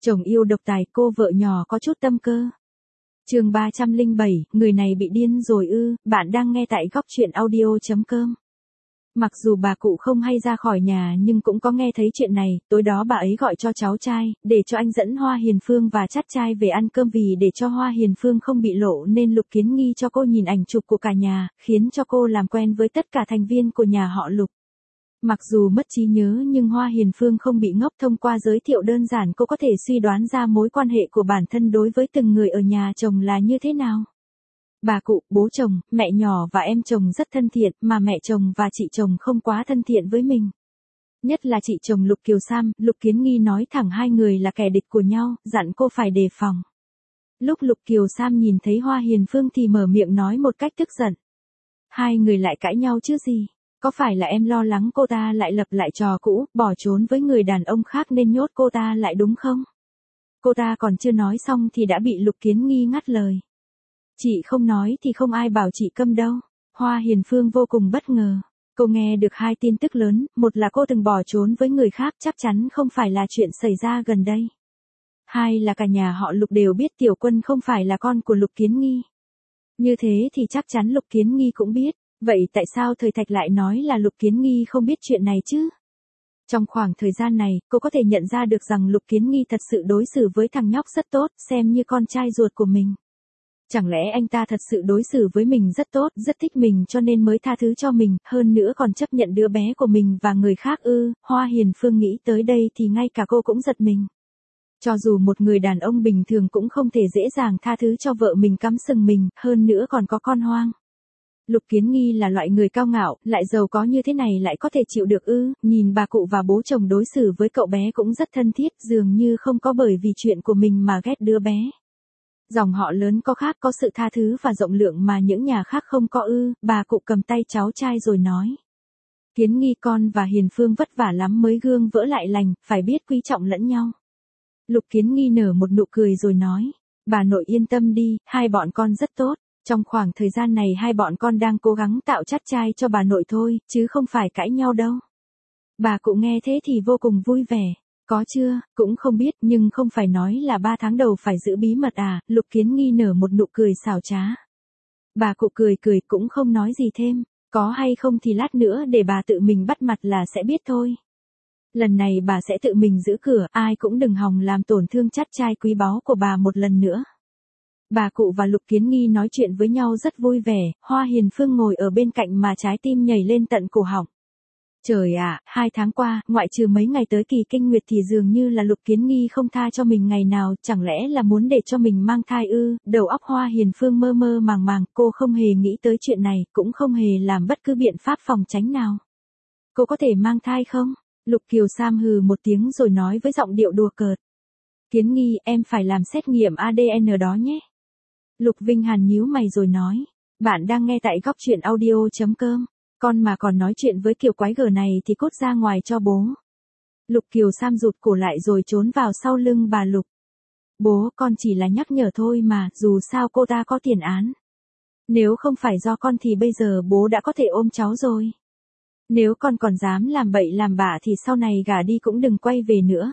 Chồng yêu độc tài, cô vợ nhỏ có chút tâm cơ. Chương 307, người này bị điên rồi ư? Bạn đang nghe tại góc truyện audio.com. Mặc dù bà cụ không hay ra khỏi nhà nhưng cũng có nghe thấy chuyện này, tối đó bà ấy gọi cho cháu trai, để cho anh dẫn Hoa Hiền Phương và chắt trai về ăn cơm, vì để cho Hoa Hiền Phương không bị lộ nên Lục Kiến Nghi cho cô nhìn ảnh chụp của cả nhà, khiến cho cô làm quen với tất cả thành viên của nhà họ Lục. Mặc dù mất trí nhớ nhưng Hoa Hiền Phương không bị ngốc, thông qua giới thiệu đơn giản cô có thể suy đoán ra mối quan hệ của bản thân đối với từng người ở nhà chồng là như thế nào. Bà cụ, bố chồng, mẹ nhỏ và em chồng rất thân thiện, mà mẹ chồng và chị chồng không quá thân thiện với mình. Nhất là chị chồng Lục Kiều Sam, Lục Kiến Nghi nói thẳng hai người là kẻ địch của nhau, dặn cô phải đề phòng. Lúc Lục Kiều Sam nhìn thấy Hoa Hiền Phương thì mở miệng nói một cách tức giận. Hai người lại cãi nhau chứ gì? Có phải là em lo lắng cô ta lại lập lại trò cũ, bỏ trốn với người đàn ông khác nên nhốt cô ta lại đúng không? Cô ta còn chưa nói xong thì đã bị Lục Kiến Nghi ngắt lời. Chị không nói thì không ai bảo chị câm đâu. Hoa Hiền Phương vô cùng bất ngờ. Cô nghe được hai tin tức lớn, một là cô từng bỏ trốn với người khác, chắc chắn không phải là chuyện xảy ra gần đây. Hai là cả nhà họ Lục đều biết Tiểu Quân không phải là con của Lục Kiến Nghi. Như thế thì chắc chắn Lục Kiến Nghi cũng biết. Vậy tại sao Thời Thạch lại nói là Lục Kiến Nghi không biết chuyện này chứ? Trong khoảng thời gian này, cô có thể nhận ra được rằng Lục Kiến Nghi thật sự đối xử với thằng nhóc rất tốt, xem như con trai ruột của mình. Chẳng lẽ anh ta thật sự đối xử với mình rất tốt, rất thích mình cho nên mới tha thứ cho mình, hơn nữa còn chấp nhận đứa bé của mình và người khác ư? Hoa Hiền Phương nghĩ tới đây thì ngay cả cô cũng giật mình. Cho dù một người đàn ông bình thường cũng không thể dễ dàng tha thứ cho vợ mình cắm sừng mình, hơn nữa còn có con hoang. Lục Kiến Nghi là loại người cao ngạo, lại giàu có như thế này lại có thể chịu được ư? Nhìn bà cụ và bố chồng đối xử với cậu bé cũng rất thân thiết, dường như không có bởi vì chuyện của mình mà ghét đứa bé. Dòng họ lớn có khác, có sự tha thứ và rộng lượng mà những nhà khác không có ư? Bà cụ cầm tay cháu trai rồi nói. Kiến Nghi con và Hiền Phương vất vả lắm mới gương vỡ lại lành, phải biết quý trọng lẫn nhau. Lục Kiến Nghi nở một nụ cười rồi nói. Bà nội yên tâm đi, hai bọn con rất tốt. Trong khoảng thời gian này hai bọn con đang cố gắng tạo chắt trai cho bà nội thôi, chứ không phải cãi nhau đâu. Bà cụ nghe thế thì vô cùng vui vẻ. Có chưa, cũng không biết, nhưng không phải nói là 3 tháng đầu phải giữ bí mật à? Lục Kiến Nghi nở một nụ cười xảo trá. Bà cụ cười cười cũng không nói gì thêm. Có hay không thì lát nữa để bà tự mình bắt mặt là sẽ biết thôi. Lần này bà sẽ tự mình giữ cửa, ai cũng đừng hòng làm tổn thương chắt trai quý báu của bà một lần nữa. Bà cụ và Lục Kiến Nghi nói chuyện với nhau rất vui vẻ, Hoa Hiền Phương ngồi ở bên cạnh mà trái tim nhảy lên tận cổ họng. Trời ạ, 2 tháng qua, ngoại trừ mấy ngày tới kỳ kinh nguyệt thì dường như là Lục Kiến Nghi không tha cho mình ngày nào, chẳng lẽ là muốn để cho mình mang thai ư? Đầu óc Hoa Hiền Phương mơ mơ màng màng, cô không hề nghĩ tới chuyện này, cũng không hề làm bất cứ biện pháp phòng tránh nào. Cô có thể mang thai không? Lục Kiều Sam hừ một tiếng rồi nói với giọng điệu đùa cợt. Kiến Nghi, em phải làm xét nghiệm ADN đó nhé. Lục Vinh Hàn nhíu mày rồi nói. Bạn đang nghe tại góc truyện audio.com. Con mà còn nói chuyện với kiểu quái gở này thì cút ra ngoài cho bố. Lục Kiều Sam rụt cổ lại rồi trốn vào sau lưng bà Lục. Bố, con chỉ là nhắc nhở thôi mà, dù sao cô ta có tiền án. Nếu không phải do con thì bây giờ bố đã có thể ôm cháu rồi. Nếu con còn dám làm bậy làm bạ thì sau này gả đi cũng đừng quay về nữa.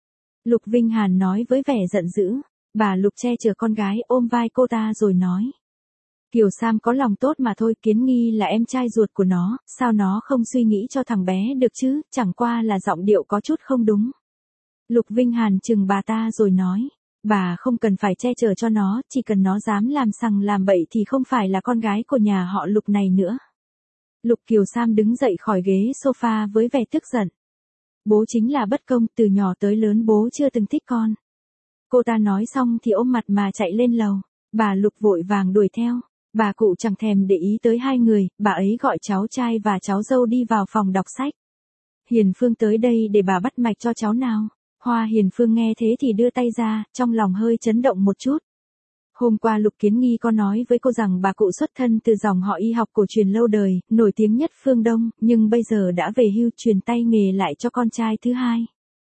Lục Vinh Hàn nói với vẻ giận dữ. Bà Lục che chở con gái ôm vai cô ta rồi nói. Kiều Sam có lòng tốt mà thôi, Kiến Nghi là em trai ruột của nó, sao nó không suy nghĩ cho thằng bé được chứ, chẳng qua là giọng điệu có chút không đúng. Lục Vinh Hàn chừng bà ta rồi nói. Bà không cần phải che chở cho nó, chỉ cần nó dám làm sằng làm bậy thì không phải là con gái của nhà họ Lục này nữa. Lục Kiều Sam đứng dậy khỏi ghế sofa với vẻ tức giận. Bố chính là bất công, từ nhỏ tới lớn bố chưa từng thích con. Cô ta nói xong thì ôm mặt mà chạy lên lầu. Bà Lục vội vàng đuổi theo. Bà cụ chẳng thèm để ý tới hai người, bà ấy gọi cháu trai và cháu dâu đi vào phòng đọc sách. Hiền Phương tới đây để bà bắt mạch cho cháu nào. Hoa Hiền Phương nghe thế thì đưa tay ra, trong lòng hơi chấn động một chút. Hôm qua Lục Kiến Nghi có nói với cô rằng bà cụ xuất thân từ dòng họ y học cổ truyền lâu đời, nổi tiếng nhất phương Đông, nhưng bây giờ đã về hưu truyền tay nghề lại cho con trai thứ hai.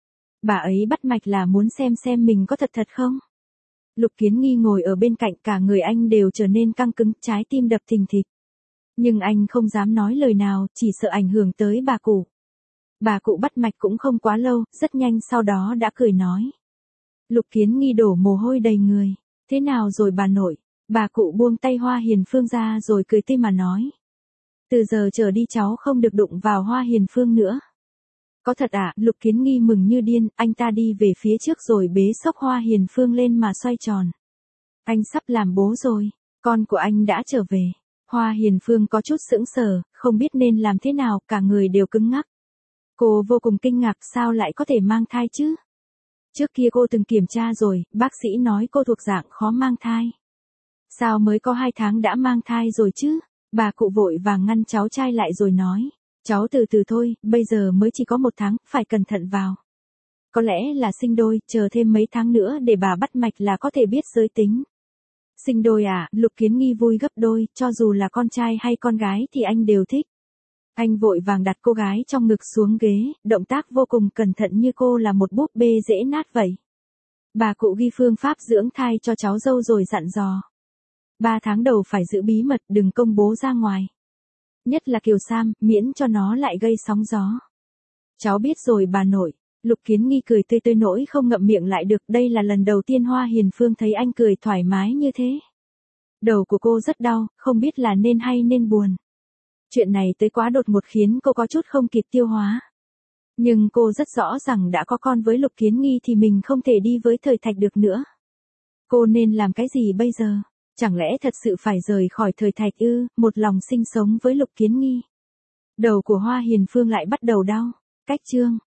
Bà ấy bắt mạch là muốn xem mình có thật không? Lục Kiến Nghi ngồi ở bên cạnh, cả người anh đều trở nên căng cứng, trái tim đập thình thịch. Nhưng anh không dám nói lời nào, chỉ sợ ảnh hưởng tới bà cụ. Bà cụ bắt mạch cũng không quá lâu, rất nhanh sau đó đã cười nói. Lục Kiến Nghi đổ mồ hôi đầy người. Thế nào rồi bà nội? Bà cụ buông tay Hoa Hiền Phương ra rồi cười tươi mà nói. Từ giờ trở đi cháu không được đụng vào Hoa Hiền Phương nữa. Có thật ạ? Lục Kiến Nghi mừng như điên, anh ta đi về phía trước rồi bế xốc Hoa Hiền Phương lên mà xoay tròn. Anh sắp làm bố rồi, con của anh đã trở về. Hoa Hiền Phương có chút sững sờ, không biết nên làm thế nào, cả người đều cứng ngắc. Cô vô cùng kinh ngạc sao lại có thể mang thai chứ? Trước kia cô từng kiểm tra rồi, bác sĩ nói cô thuộc dạng khó mang thai. Sao mới có 2 tháng đã mang thai rồi chứ? Bà cụ vội vàng ngăn cháu trai lại rồi nói. Cháu từ từ thôi, bây giờ mới chỉ có 1 tháng, phải cẩn thận vào. Có lẽ là sinh đôi, chờ thêm mấy tháng nữa để bà bắt mạch là có thể biết giới tính. Sinh đôi à? Lục Kiến Nghi vui gấp đôi, cho dù là con trai hay con gái thì anh đều thích. Anh vội vàng đặt cô gái trong ngực xuống ghế, động tác vô cùng cẩn thận như cô là một búp bê dễ nát vậy. Bà cụ ghi phương pháp dưỡng thai cho cháu dâu rồi dặn dò. 3 tháng đầu phải giữ bí mật, đừng công bố ra ngoài. Nhất là Kiều Sam, miễn cho nó lại gây sóng gió. Cháu biết rồi bà nội. Lục Kiến Nghi cười tươi tươi nỗi không ngậm miệng lại được, đây là lần đầu tiên Hoa Hiền Phương thấy anh cười thoải mái như thế. Đầu của cô rất đau, không biết là nên hay nên buồn. Chuyện này tới quá đột ngột khiến cô có chút không kịp tiêu hóa. Nhưng cô rất rõ rằng đã có con với Lục Kiến Nghi thì mình không thể đi với Thời Thạch được nữa. Cô nên làm cái gì bây giờ? Chẳng lẽ thật sự phải rời khỏi Thời Thạch ư, một lòng sinh sống với Lục Kiến Nghi? Đầu của Hoa Hiền Phương lại bắt đầu đau. Cách chương